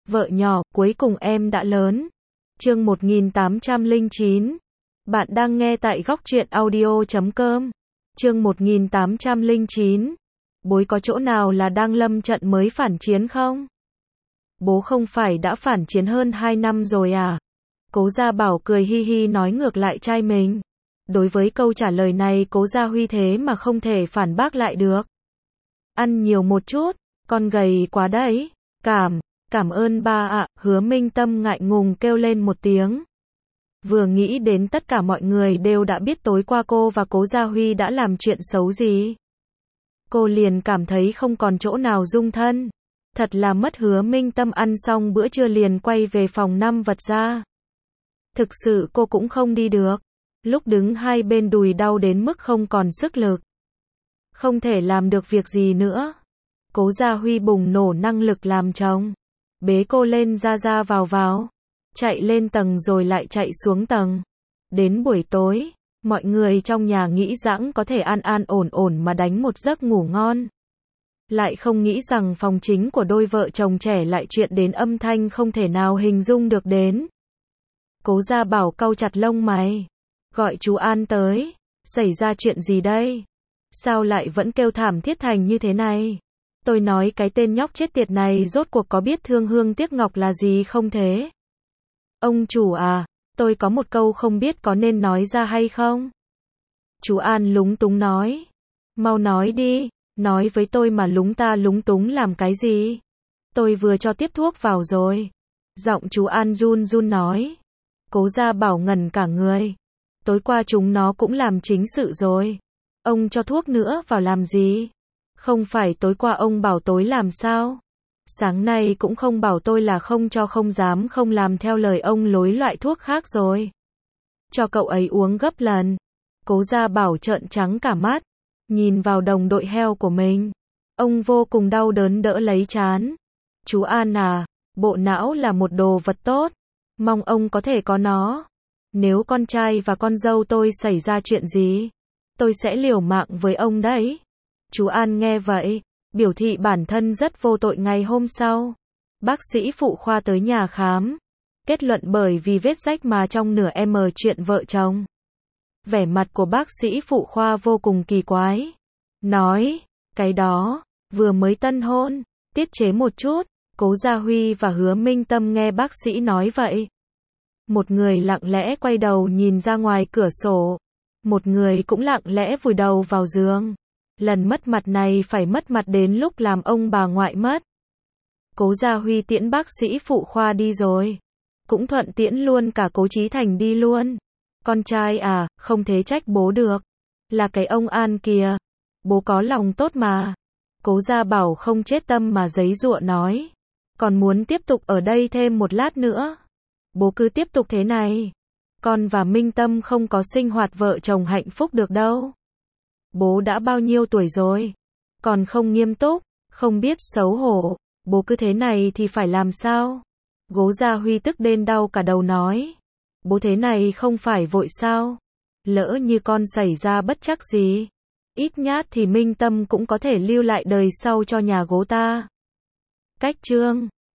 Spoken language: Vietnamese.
Vợ nhỏ, cuối cùng em đã lớn. Chương 1809. Bạn đang nghe tại góc truyện audio.com. Chương 1809. Bố có chỗ nào là đang lâm trận mới phản chiến không? Bố không phải đã phản chiến hơn 2 năm rồi à? Cố Gia Bảo cười hi hi nói ngược lại trai mình. Đối với câu trả lời này Cố Gia Huy thế mà không thể phản bác lại được. Ăn nhiều một chút, con gầy quá đấy. Cảm ơn ba ạ, Hứa Minh Tâm ngại ngùng kêu lên một tiếng. Vừa nghĩ đến tất cả mọi người đều đã biết tối qua cô và Cố Gia Huy đã làm chuyện xấu gì. Cô liền cảm thấy không còn chỗ nào dung thân. Thật là mất. Hứa Minh Tâm ăn xong bữa trưa liền quay về phòng 5 vật ra. Thực sự cô cũng không đi được. Lúc đứng hai bên đùi đau đến mức không còn sức lực. Không thể làm được việc gì nữa. Cố Gia Huy bùng nổ năng lực làm chồng. Bế cô lên ra vào. Chạy lên tầng rồi lại chạy xuống tầng. Đến buổi tối, mọi người trong nhà nghĩ rằng có thể an ổn mà đánh một giấc ngủ ngon. Lại không nghĩ rằng phòng chính của đôi vợ chồng trẻ lại chuyện đến âm thanh không thể nào hình dung được đến. Cố Gia Bảo cau chặt lông mày. Gọi chú An tới. Xảy ra chuyện gì đây? Sao lại vẫn kêu thảm thiết thành như thế này? Tôi nói cái tên nhóc chết tiệt này rốt cuộc có biết thương hương tiếc ngọc là gì không thế? Ông chủ à, tôi có một câu không biết có nên nói ra hay không? Chú An lúng túng nói. Mau nói đi, nói với tôi mà lúng túng làm cái gì? Tôi vừa cho tiếp thuốc vào rồi. Giọng chú An run nói. Cố Gia Bảo ngẩn cả người. Tối qua chúng nó cũng làm chính sự rồi. Ông cho thuốc nữa vào làm gì? Không phải tối qua ông bảo tối làm sao? Sáng nay cũng không bảo tôi là không cho không dám không làm theo lời ông lối loại thuốc khác rồi. Cho cậu ấy uống gấp lần. Cố Gia Bảo trợn trắng cả mắt. Nhìn vào đồng đội heo của mình. Ông vô cùng đau đớn đỡ lấy trán. Chú An à, bộ não là một đồ vật tốt. Mong ông có thể có nó. Nếu con trai và con dâu tôi xảy ra chuyện gì, tôi sẽ liều mạng với ông đấy. Chú An nghe vậy, biểu thị bản thân rất vô tội. Ngày hôm sau, bác sĩ phụ khoa tới nhà khám. Kết luận bởi vì vết rách mà trong nửa chuyện vợ chồng. Vẻ mặt của bác sĩ phụ khoa vô cùng kỳ quái. Nói, cái đó, vừa mới tân hôn, tiết chế một chút. Cố Gia Huy và Hứa Minh Tâm nghe bác sĩ nói vậy. Một người lặng lẽ quay đầu nhìn ra ngoài cửa sổ. Một người cũng lặng lẽ vùi đầu vào giường. Lần mất mặt này phải mất mặt đến lúc làm ông bà ngoại mất. Cố Gia Huy tiễn bác sĩ phụ khoa đi rồi. Cũng thuận tiễn luôn cả Cố Chí Thành đi luôn. Con trai à, không thể trách bố được. Là cái ông An kìa. Bố có lòng tốt mà. Cố Gia Bảo không chết tâm mà giấy giụa nói. Còn muốn tiếp tục ở đây thêm một lát nữa. Bố cứ tiếp tục thế này. Con và Minh Tâm không có sinh hoạt vợ chồng hạnh phúc được đâu. Bố đã bao nhiêu tuổi rồi? Còn không nghiêm túc, không biết xấu hổ. Bố cứ thế này thì phải làm sao? Cố Gia Huy tức đến đau cả đầu nói. Bố thế này không phải vội sao? Lỡ như con xảy ra bất trắc gì, ít nhát thì Minh Tâm cũng có thể lưu lại đời sau cho nhà Cố ta. Cách chương